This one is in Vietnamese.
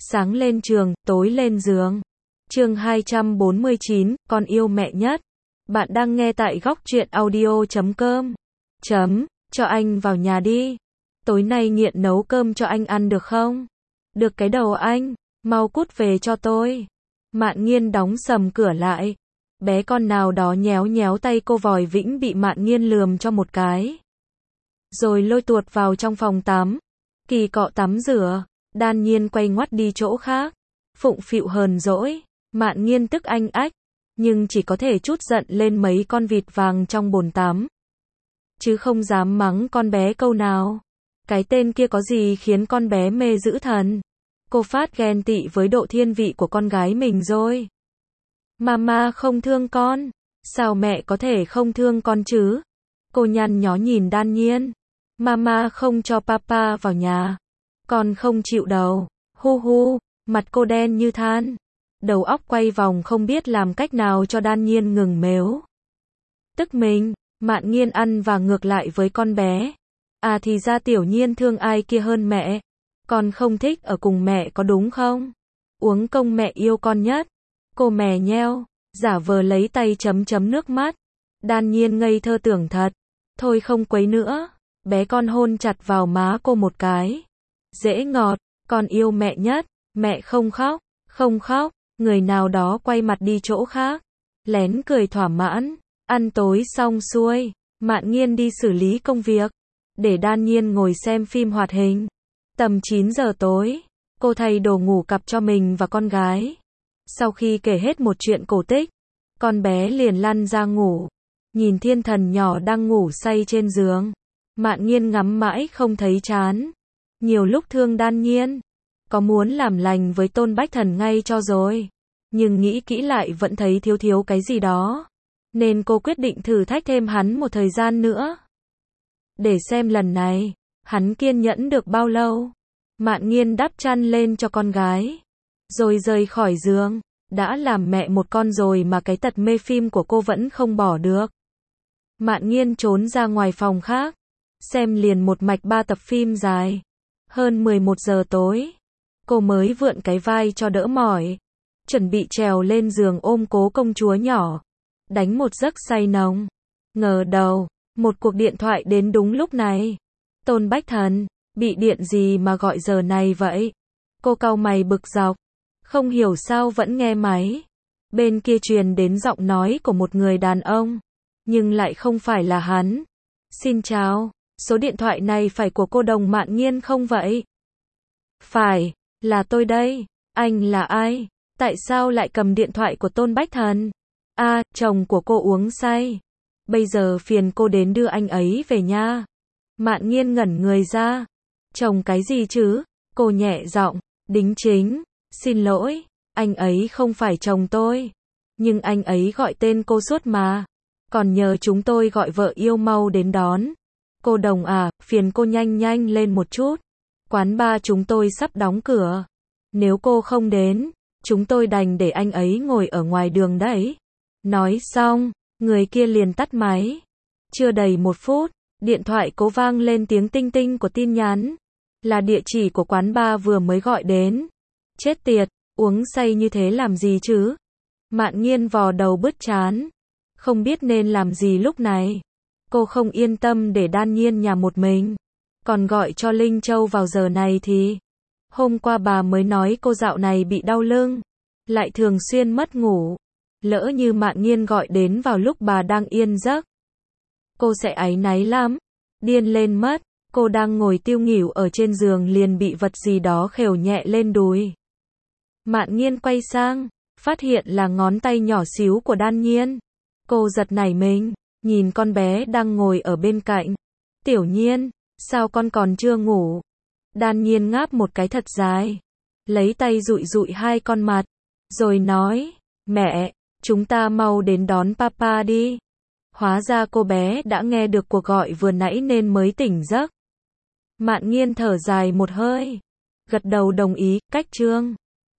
sáng lên trường, tối lên giường. Chương 249, con yêu mẹ nhất. Bạn đang nghe tại góc truyện audio.com. Cho anh vào nhà đi. Tối nay nghiện nấu cơm cho anh ăn được không? Được cái đầu anh, mau cút về cho tôi. Mạn Nghiên đóng sầm cửa lại. Bé con nào đó nhéo nhéo tay cô vòi vĩnh bị Mạn Nghiên lườm cho một cái. Rồi lôi tuột vào trong phòng tắm. Kỳ cọ tắm rửa, Đan Nhiên quay ngoắt đi chỗ khác. Phụng phịu hờn dỗi, Mạn Nghiên tức anh ách, nhưng chỉ có thể trút giận lên mấy con vịt vàng trong bồn tắm. Chứ không dám mắng con bé câu nào. Cái tên kia có gì khiến con bé mê dữ thần. Cô phát ghen tị với độ thiên vị của con gái mình rồi. Mama không thương con. Sao mẹ có thể không thương con chứ? Cô nhăn nhó nhìn Đan Nhiên. Mama không cho papa vào nhà. Con không chịu đâu. Hu hu, mặt cô đen như than. Đầu óc quay vòng không biết làm cách nào cho Đan Nhiên ngừng mếu. Tức mình, Mạn Nghiên ăn và ngược lại với con bé. À thì ra Tiểu Nhiên thương ai kia hơn mẹ. Con không thích ở cùng mẹ có đúng không? Uống công mẹ yêu con nhất. Cô mè nheo, giả vờ lấy tay chấm chấm nước mắt. Đan Nhiên ngây thơ tưởng thật. Thôi không quấy nữa. Bé con hôn chặt vào má cô một cái. Dễ ngọt, con yêu mẹ nhất. Mẹ không khóc, không khóc. Người nào đó quay mặt đi chỗ khác. Lén cười thỏa mãn. Ăn tối xong xuôi, Mạn Nghiên đi xử lý công việc. Để Đan Nhiên ngồi xem phim hoạt hình. Tầm 9 giờ tối, cô thay đồ ngủ cặp cho mình và con gái. Sau khi kể hết một chuyện cổ tích, con bé liền lăn ra ngủ. Nhìn thiên thần nhỏ đang ngủ say trên giường. Mạn Nghiên ngắm mãi không thấy chán. Nhiều lúc thương Đan Nhiên. Có muốn làm lành với Tôn Bách Thần ngay cho rồi. Nhưng nghĩ kỹ lại vẫn thấy thiếu cái gì đó. Nên cô quyết định thử thách thêm hắn một thời gian nữa. Để xem lần này, hắn kiên nhẫn được bao lâu. Mạn Nghiên đắp chăn lên cho con gái. Rồi rời khỏi giường. Đã làm mẹ một con rồi mà cái tật mê phim của cô vẫn không bỏ được. Mạn Nghiên trốn ra ngoài phòng khác. Xem liền một mạch 3 tập phim dài. Hơn 11 giờ tối. Cô mới vượn cái vai cho đỡ mỏi. Chuẩn bị trèo lên giường ôm cố công chúa nhỏ. Đánh một giấc say nồng. Ngờ đầu, một cuộc điện thoại đến đúng lúc này. Tôn Bách Thần, bị điện gì mà gọi giờ này vậy? Cô cau mày bực dọc. Không hiểu sao vẫn nghe máy. Bên kia truyền đến giọng nói của một người đàn ông. Nhưng lại không phải là hắn. Xin chào, số điện thoại này phải của cô Đồng Mạn Nghiên không vậy? Phải, là tôi đây. Anh là ai? Tại sao lại cầm điện thoại của Tôn Bách Thần? À, chồng của cô uống say. Bây giờ phiền cô đến đưa anh ấy về nha. Mạn Nghiên ngẩn người ra. Chồng cái gì chứ? Cô nhẹ giọng, đính chính. Xin lỗi, anh ấy không phải chồng tôi. Nhưng anh ấy gọi tên cô suốt mà. Còn nhờ chúng tôi gọi vợ yêu mau đến đón. Cô Đồng à, phiền cô nhanh lên một chút. Quán bar chúng tôi sắp đóng cửa. Nếu cô không đến, chúng tôi đành để anh ấy ngồi ở ngoài đường đấy. Nói xong, người kia liền tắt máy. Chưa đầy 1 phút, điện thoại cố vang lên tiếng tinh tinh của tin nhắn. Là địa chỉ của quán bar vừa mới gọi đến. Chết tiệt, uống say như thế làm gì chứ? Mạn Nghiên vò đầu bứt trán. Không biết nên làm gì lúc này. Cô không yên tâm để Đan Nhiên nhà một mình. Còn gọi cho Linh Châu vào giờ này thì... Hôm qua bà mới nói cô dạo này bị đau lưng. Lại thường xuyên mất ngủ. Lỡ như Mạn Nghiên gọi đến vào lúc bà đang yên giấc. Cô sẽ áy náy lắm. Điên lên mất. Cô đang ngồi tiêu nghỉu ở trên giường liền bị vật gì đó khều nhẹ lên đùi. Mạn Nghiên quay sang. Phát hiện là ngón tay nhỏ xíu của Đan Nhiên. Cô giật nảy mình. Nhìn con bé đang ngồi ở bên cạnh. Tiểu Nhiên, sao con còn chưa ngủ? Đan Nhiên ngáp một cái thật dài. Lấy tay dụi dụi hai con mặt. Rồi nói, mẹ, chúng ta mau đến đón papa đi. Hóa ra cô bé đã nghe được cuộc gọi vừa nãy nên mới tỉnh giấc. Mạn Nghiên thở dài một hơi. Gật đầu đồng ý, cách chương.